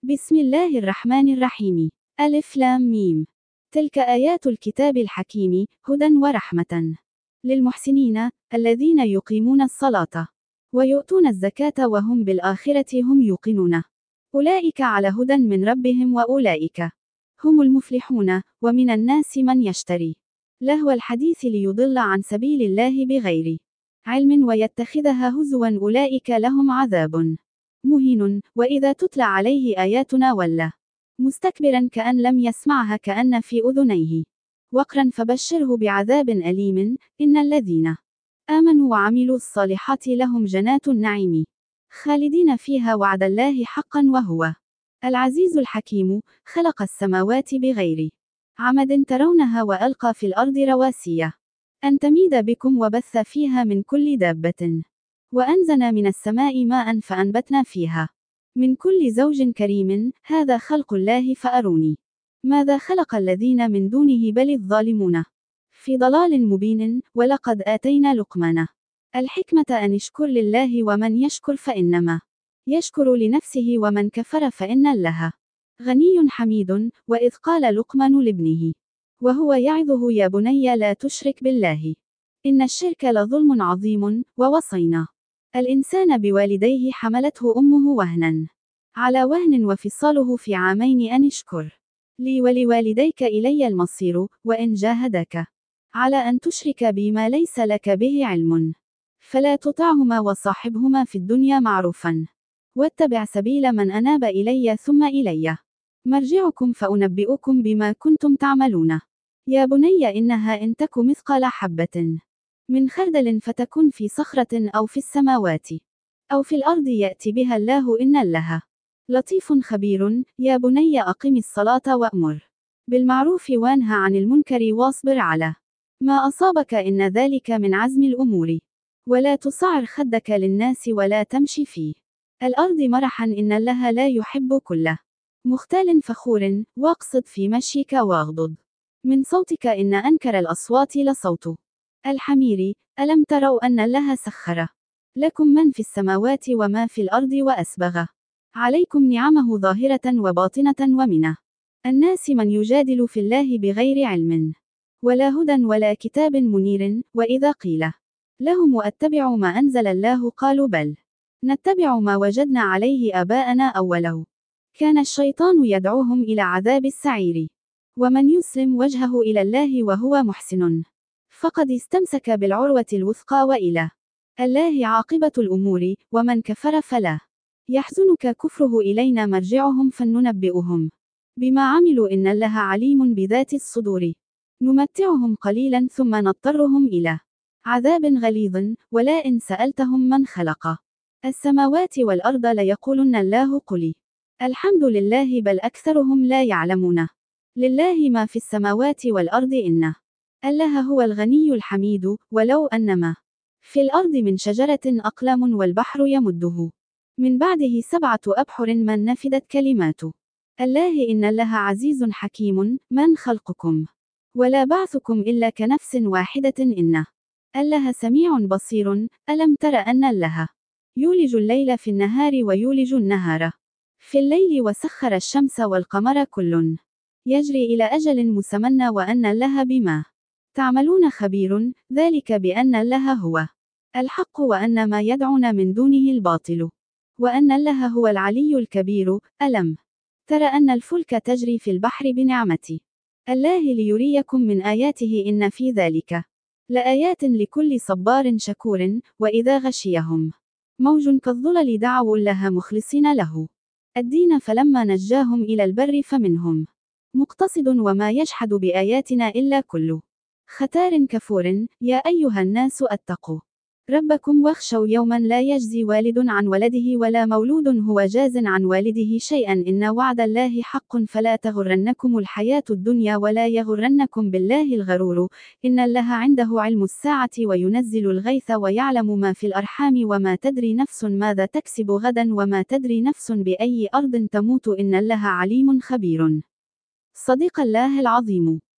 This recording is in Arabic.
بسم الله الرحمن الرحيم. ألف لام ميم. تلك آيات الكتاب الحكيم، هدى ورحمة للمحسنين، الذين يقيمون الصلاة ويؤتون الزكاة وهم بالآخرة هم يوقنون. أولئك على هدى من ربهم وأولئك هم المفلحون. ومن الناس من يشتري لهو الحديث ليضل عن سبيل الله بغير علم ويتخذها هزوا، أولئك لهم عذاب مهين. وإذا تتلى عليه آياتنا ولى مستكبرا كأن لم يسمعها كأن في أذنيه وقرا، فبشره بعذاب أليم. إن الذين آمنوا وعملوا الصالحات لهم جنات النعيم خالدين فيها، وعد الله حقا وهو العزيز الحكيم. خلق السماوات بغير عمد ترونها وألقى في الأرض رواسي أن تميد بكم وبث فيها من كل دابة وأنزل من السماء ماء فأنبتنا فيها من كل زوج كريم. هذا خلق الله فأروني ماذا خلق الذين من دونه، بل الظالمون في ضلال مبين. ولقد آتينا لقمان الحكمة أن اشكر لله، ومن يشكر فإنما يشكر لنفسه، ومن كفر فإن الله غني حميد. وإذ قال لقمان لابنه وهو يعظه يا بني لا تشرك بالله إن الشرك لظلم عظيم. ووصينا الإنسان بوالديه، حملته أمه وهنا على وهن وفصاله في عامين أن اشكر لي ولوالديك إلي المصير. وإن جاهدك على أن تشرك بي ما ليس لك به علم فلا تطعهما، وصاحبهما في الدنيا معروفا، واتبع سبيل من أناب إلي ثم إلي مرجعكم فأنبئكم بما كنتم تعملون. يا بني إنها إن تك مثقال حبة من خردل فتكن في صخرة أو في السماوات أو في الأرض يأتي بها الله، إن الله لطيف خبير. يا بني أقم الصلاة وأمر بالمعروف وانهى عن المنكر واصبر على ما أصابك، إن ذلك من عزم الأمور. ولا تصعر خدك للناس ولا تمشي في الأرض مرحا، إن الله لا يحب كل مختال فخور. واقصد في مشيك واغضض من صوتك، إن أنكر الأصوات لصوت الحمير. ألم تروا أن الله سخر لكم من في السماوات وما في الأرض، وأسبغ عليكم نعمه ظاهرة وباطنة، ومن الناس من يجادل في الله بغير علم ولا هدى ولا كتاب منير. وإذا قيل لهم أتبعوا ما أنزل الله قالوا بل نتبع ما وجدنا عليه آباءنا، أو ولو كان الشيطان يدعوهم إلى عذاب السعير. ومن يسلم وجهه إلى الله وهو محسن فقد استمسك بالعروة الوثقى، وإلى الله عاقبة الأمور. ومن كفر فلا يحزنك كفره، إلينا مرجعهم فننبئهم بما عملوا، إن الله عليم بذات الصدور. نمتعهم قليلا ثم نضطرهم إلى عذاب غليظ. ولئن سألتهم من خلق السماوات والأرض ليقولن الله، قل الحمد لله، بل أكثرهم لا يعلمون. لله ما في السماوات والأرض، إن الله هو الغني الحميد. ولو أن ما في الأرض من شجرة أقلام والبحر يمده من بعده 7 أبحر ما نفدت كلمات الله، إن الله عزيز حكيم. من خلقكم ولا بعثكم إلا كنفس واحدة، إن الله سميع بصير. ألم تر أن الله يولج الليل في النهار ويولج النهار في الليل، وسخر الشمس والقمر كل يجري إلى أجل مسمى، وأن الله بما تعملون خبير. ذلك بأن الله هو الحق، وأن ما يدعون من دونه الباطل، وأن الله هو العلي الكبير. ألم تر أن الفلك تجري في البحر بنعمة الله ليريكم من آياته، إن في ذلك لآيات لكل صبار شكور. وإذا غشيهم موج كالظلل دعوا الله مخلصين له الدين، فلما نجاهم إلى البر فمنهم مقتصد، وما يجحد بآياتنا إلا كل ختار كفور. يا أيها الناس اتقوا ربكم واخشوا يوما لا يجزي والد عن ولده، ولا مولود هو جاز عن والده شيئا، إن وعد الله حق، فلا تغرنكم الحياة الدنيا ولا يغرنكم بالله الغرور. إن الله عنده علم الساعة وينزل الغيث ويعلم ما في الأرحام، وما تدري نفس ماذا تكسب غدا، وما تدري نفس بأي أرض تموت. إن الله عليم خبير. صدق الله العظيم.